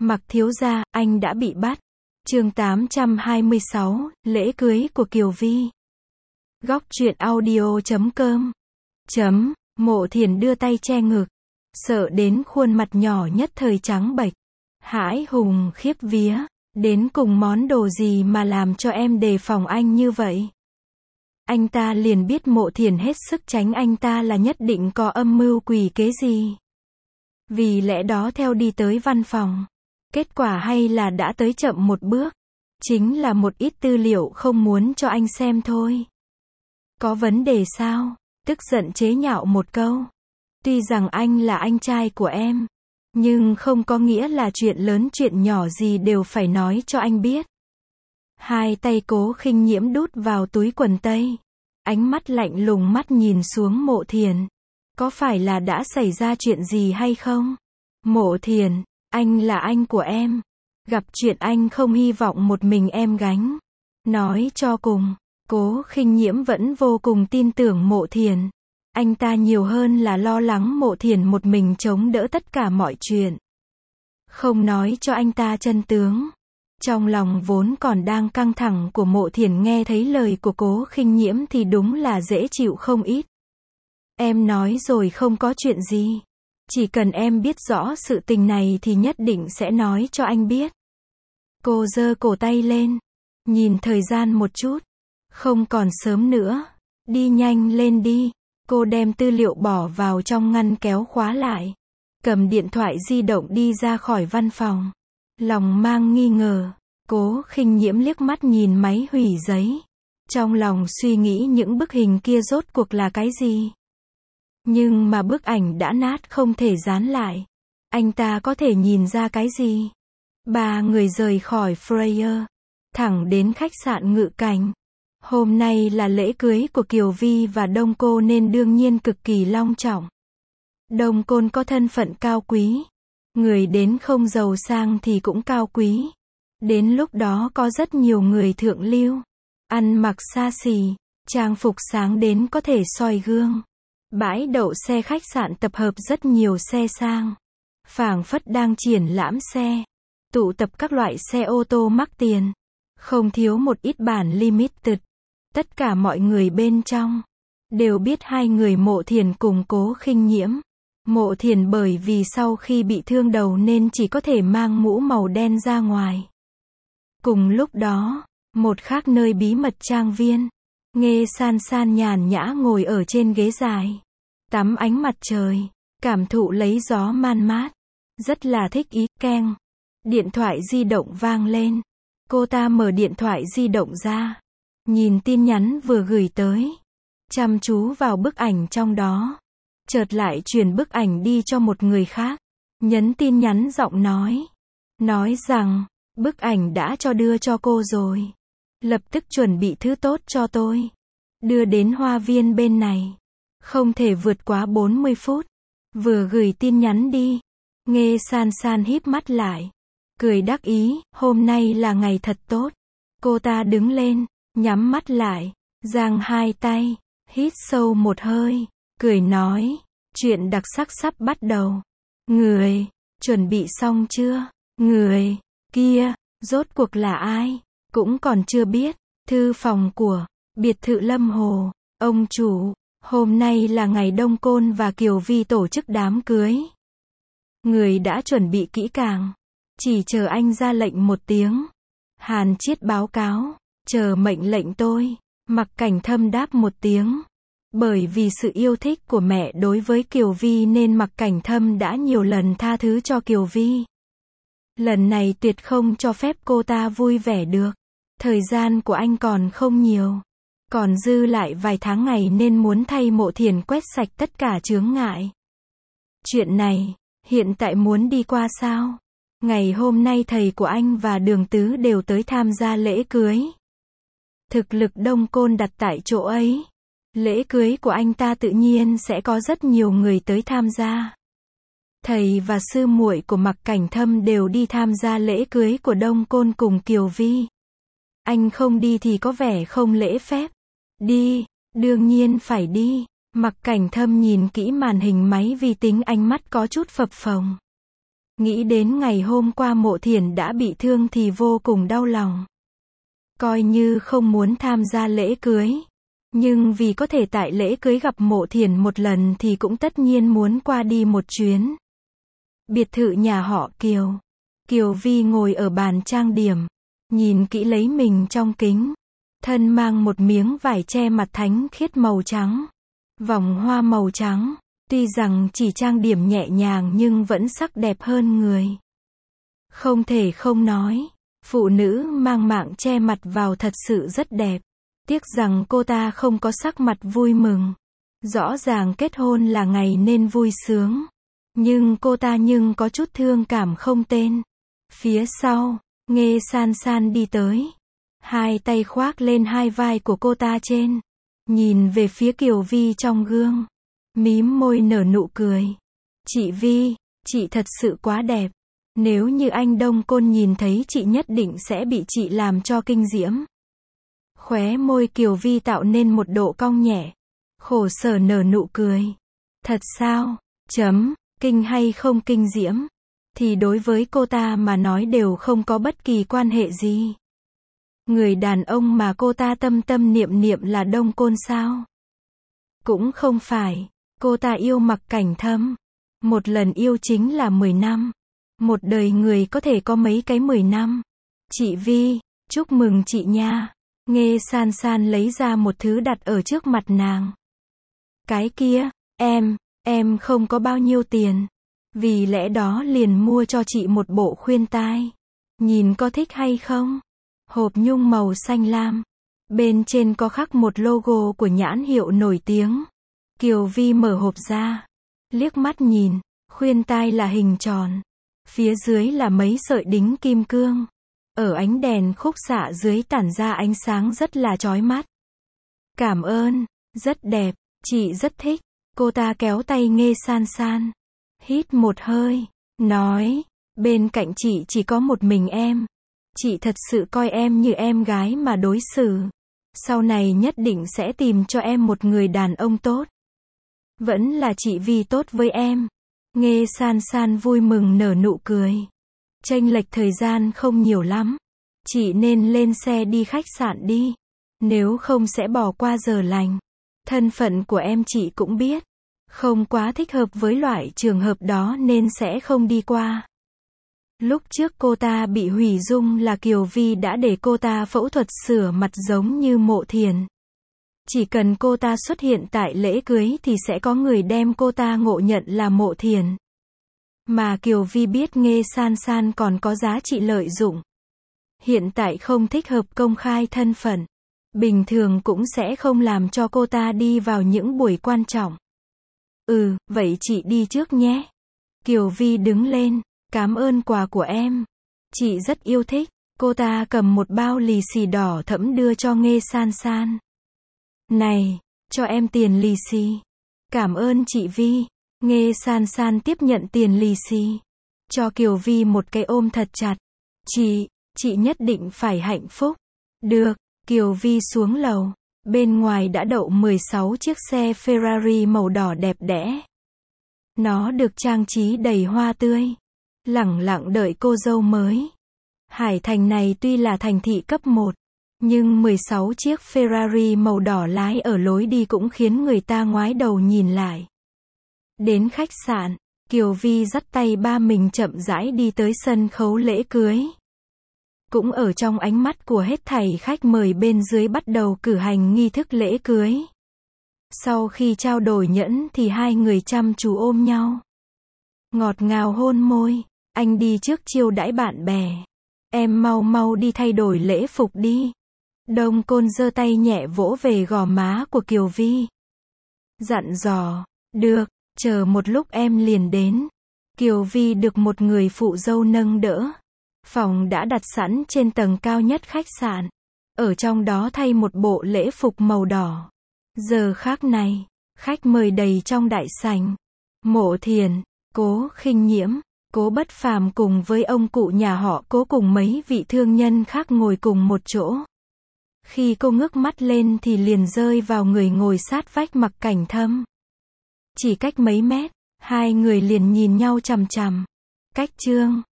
Mặc thiếu gia, anh đã bị bắt. Chương 826, lễ cưới của Kiều Vi. Góc truyện audio.com. Mộ Thiền đưa tay che ngực, sợ đến khuôn mặt nhỏ nhất thời trắng bệch. Hãi hùng khiếp vía, đến cùng món đồ gì mà làm cho em đề phòng anh như vậy? Anh ta liền biết Mộ Thiền hết sức tránh anh ta là nhất định có âm mưu quỷ kế gì. Vì lẽ đó theo đi tới văn phòng. Kết quả hay là đã tới chậm một bước. Chính là một ít tư liệu không muốn cho anh xem thôi. Có vấn đề sao? Tức giận chế nhạo một câu. Tuy rằng anh là anh trai của em, nhưng không có nghĩa là chuyện lớn chuyện nhỏ gì đều phải nói cho anh biết. Hai tay Cố Khinh Nhiễm đút vào túi quần tây. Ánh mắt lạnh lùng mắt nhìn xuống Mộ Thiền. Có phải là đã xảy ra chuyện gì hay không? Mộ Thiền, anh là anh của em. Gặp chuyện anh không hy vọng một mình em gánh. Nói cho cùng, Cố Khinh Nhiễm vẫn vô cùng tin tưởng Mộ Thiền. Anh ta nhiều hơn là lo lắng Mộ Thiền một mình chống đỡ tất cả mọi chuyện. Không nói cho anh ta chân tướng. Trong lòng vốn còn đang căng thẳng của Mộ Thiền nghe thấy lời của Cố Khinh Nhiễm thì đúng là dễ chịu không ít. Em nói rồi không có chuyện gì. Chỉ cần em biết rõ sự tình này thì nhất định sẽ nói cho anh biết. Cô giơ cổ tay lên. Nhìn thời gian một chút. Không còn sớm nữa. Đi nhanh lên đi. Cô đem tư liệu bỏ vào trong ngăn kéo khóa lại. Cầm điện thoại di động đi ra khỏi văn phòng. Lòng mang nghi ngờ. Cố Khinh Nhiễm liếc mắt nhìn máy hủy giấy. Trong lòng suy nghĩ những bức hình kia rốt cuộc là cái gì. Nhưng mà bức ảnh đã nát không thể dán lại. Anh ta có thể nhìn ra cái gì? Ba người rời khỏi Freya. Thẳng đến khách sạn Ngự Cảnh. Hôm nay là lễ cưới của Kiều Vi và Đông Cô nên đương nhiên cực kỳ long trọng. Đông Côn có thân phận cao quý. Người đến không giàu sang thì cũng cao quý. Đến lúc đó có rất nhiều người thượng lưu. Ăn mặc xa xỉ. Trang phục sáng đến có thể soi gương. Bãi đậu xe khách sạn tập hợp rất nhiều xe sang. Phảng phất đang triển lãm xe. Tụ tập các loại xe ô tô mắc tiền. Không thiếu một ít bản limited. Tất cả mọi người bên trong đều biết hai người Mộ Thiền cùng Cố Khinh Nhiễm. Mộ Thiền bởi vì sau khi bị thương đầu nên chỉ có thể mang mũ màu đen ra ngoài. Cùng lúc đó, một khác nơi bí mật trang viên, Nghê San San nhàn nhã ngồi ở trên ghế dài, tắm ánh mặt trời, cảm thụ lấy gió man mát, rất là thích ý. Keng, điện thoại di động vang lên. Cô ta mở điện thoại di động ra, nhìn tin nhắn vừa gửi tới, chăm chú vào bức ảnh trong đó, chợt lại chuyển bức ảnh đi cho một người khác, nhấn tin nhắn giọng nói rằng bức ảnh đã đưa cho cô rồi, lập tức chuẩn bị thứ tốt cho tôi, đưa đến hoa viên bên này, không thể vượt quá 40 phút. Vừa gửi tin nhắn đi, Nghê San San híp mắt lại, cười đắc ý. Hôm nay là ngày thật tốt. Cô ta đứng lên, nhắm mắt lại, giang hai tay, hít sâu một hơi, cười nói, chuyện đặc sắc sắp bắt đầu. Người, chuẩn bị xong chưa? Người kia, rốt cuộc là ai? Cũng còn chưa biết. Thư phòng của biệt thự Lâm Hồ. Ông chủ, hôm nay là ngày Đông Côn và Kiều Vi tổ chức đám cưới. Người đã chuẩn bị kỹ càng. Chỉ chờ anh ra lệnh một tiếng. Hàn Chiết báo cáo. Chờ mệnh lệnh tôi. Mặc Cảnh Thâm đáp một tiếng. Bởi vì sự yêu thích của mẹ đối với Kiều Vi nên Mặc Cảnh Thâm đã nhiều lần tha thứ cho Kiều Vi. Lần này tuyệt không cho phép cô ta vui vẻ được. Thời gian của anh còn không nhiều. Còn dư lại vài tháng ngày nên muốn thay Mộ Thiền quét sạch tất cả chướng ngại. Chuyện này, hiện tại muốn đi qua sao? Ngày hôm nay thầy của anh và Đường Tứ đều tới tham gia lễ cưới. Thực lực Đông Côn đặt tại chỗ ấy. Lễ cưới của anh ta tự nhiên sẽ có rất nhiều người tới tham gia. Thầy và sư muội của Mặc Cảnh Thâm đều đi tham gia lễ cưới của Đông Côn cùng Kiều Vi. Anh không đi thì có vẻ không lễ phép. Đi, đương nhiên phải đi. Mặc Cảnh Thâm nhìn kỹ màn hình máy vi tính, ánh mắt có chút phập phồng. Nghĩ đến ngày hôm qua Mộ Thiển đã bị thương thì vô cùng đau lòng. Coi như không muốn tham gia lễ cưới. Nhưng vì có thể tại lễ cưới gặp Mộ Thiển một lần thì cũng tất nhiên muốn qua đi một chuyến. Biệt thự nhà họ Kiều. Kiều Vi ngồi ở bàn trang điểm. Nhìn kỹ lấy mình trong kính. Thân mang một miếng vải che mặt thánh khiết màu trắng. Vòng hoa màu trắng. Tuy rằng chỉ trang điểm nhẹ nhàng nhưng vẫn sắc đẹp hơn người. Không thể không nói. Phụ nữ mang mạng che mặt vào thật sự rất đẹp. Tiếc rằng cô ta không có sắc mặt vui mừng. Rõ ràng kết hôn là ngày nên vui sướng. Nhưng cô ta có chút thương cảm không tên. Phía sau, Nghê San San đi tới. Hai tay khoác lên hai vai của cô ta trên. Nhìn về phía Kiều Vi trong gương. Mím môi nở nụ cười. Chị Vi, chị thật sự quá đẹp. Nếu như anh Đông Côn nhìn thấy chị nhất định sẽ bị chị làm cho kinh diễm. Khóe môi Kiều Vi tạo nên một độ cong nhẹ. Khổ sở nở nụ cười. Thật sao? Kinh hay không kinh diễm? Thì đối với cô ta mà nói đều không có bất kỳ quan hệ gì. Người đàn ông mà cô ta tâm tâm niệm niệm là Đông Côn sao? Cũng không phải. Cô ta yêu Mặc Cảnh Thâm. Một lần yêu chính là 10 năm. Một đời người có thể có mấy cái 10 năm. Chị Vi, chúc mừng chị nha. Nghê San San lấy ra một thứ đặt ở trước mặt nàng. Cái kia, em không có bao nhiêu tiền. Vì lẽ đó liền mua cho chị một bộ khuyên tai. Nhìn có thích hay không? Hộp nhung màu xanh lam. Bên trên có khắc một logo của nhãn hiệu nổi tiếng. Kiều Vi mở hộp ra. Liếc mắt nhìn, khuyên tai là hình tròn. Phía dưới là mấy sợi đính kim cương. Ở ánh đèn khúc xạ dưới tản ra ánh sáng rất là chói mắt. Cảm ơn, rất đẹp, chị rất thích. Cô ta kéo tay Nghê San San. Hít một hơi, nói, bên cạnh chị chỉ có một mình em. Chị thật sự coi em như em gái mà đối xử. Sau này nhất định sẽ tìm cho em một người đàn ông tốt. Vẫn là chị Vi tốt với em. Nghê San San vui mừng nở nụ cười. Chênh lệch thời gian không nhiều lắm. Chị nên lên xe đi khách sạn đi. Nếu không sẽ bỏ qua giờ lành. Thân phận của em chị cũng biết. Không quá thích hợp với loại trường hợp đó nên sẽ không đi qua. Lúc trước cô ta bị hủy dung là Kiều Vi đã để cô ta phẫu thuật sửa mặt giống như Mộ Thiển. Chỉ cần cô ta xuất hiện tại lễ cưới thì sẽ có người đem cô ta ngộ nhận là Mộ Thiển. Mà Kiều Vi biết Nghê San San còn có giá trị lợi dụng. Hiện tại không thích hợp công khai thân phận. Bình thường cũng sẽ không làm cho cô ta đi vào những buổi quan trọng. Vậy chị đi trước nhé. Kiều Vi đứng lên. Cảm ơn quà của em. Chị rất yêu thích. Cô ta cầm một bao lì xì đỏ thẫm đưa cho Nghê San San. Này, cho em tiền lì xì. Cảm ơn chị Vi. Nghê San San tiếp nhận tiền lì xì. Cho Kiều Vi một cái ôm thật chặt. Chị nhất định phải hạnh phúc. Được, Kiều Vi xuống lầu. Bên ngoài đã đậu 16 chiếc xe Ferrari màu đỏ đẹp đẽ. Nó được trang trí đầy hoa tươi. Lẳng lặng đợi cô dâu mới. Hải Thành này tuy là thành thị cấp 1, nhưng 16 chiếc Ferrari màu đỏ lái ở lối đi cũng khiến người ta ngoái đầu nhìn lại. Đến khách sạn, Kiều Vi dắt tay ba mình chậm rãi đi tới sân khấu lễ cưới. Cũng ở trong ánh mắt của hết thảy khách mời bên dưới bắt đầu cử hành nghi thức lễ cưới. Sau khi trao đổi nhẫn thì hai người chăm chú ôm nhau. Ngọt ngào hôn môi, anh đi trước chiêu đãi bạn bè. Em mau đi thay đổi lễ phục đi. Đông Côn giơ tay nhẹ vỗ về gò má của Kiều Vi. Dặn dò, được, chờ một lúc em liền đến. Kiều Vi được một người phụ dâu nâng đỡ. Phòng đã đặt sẵn trên tầng cao nhất khách sạn. Ở trong đó thay một bộ lễ phục màu đỏ. Giờ khác này, khách mời đầy trong đại sảnh. Mộ Thiển, Cố Khinh Nhiễm, Cố Bất Phàm cùng với ông cụ nhà họ Cố cùng mấy vị thương nhân khác ngồi cùng một chỗ. Khi cô ngước mắt lên thì liền rơi vào người ngồi sát vách Mặc Cảnh Thâm. Chỉ cách mấy mét, hai người liền nhìn nhau chằm chằm. Cách chương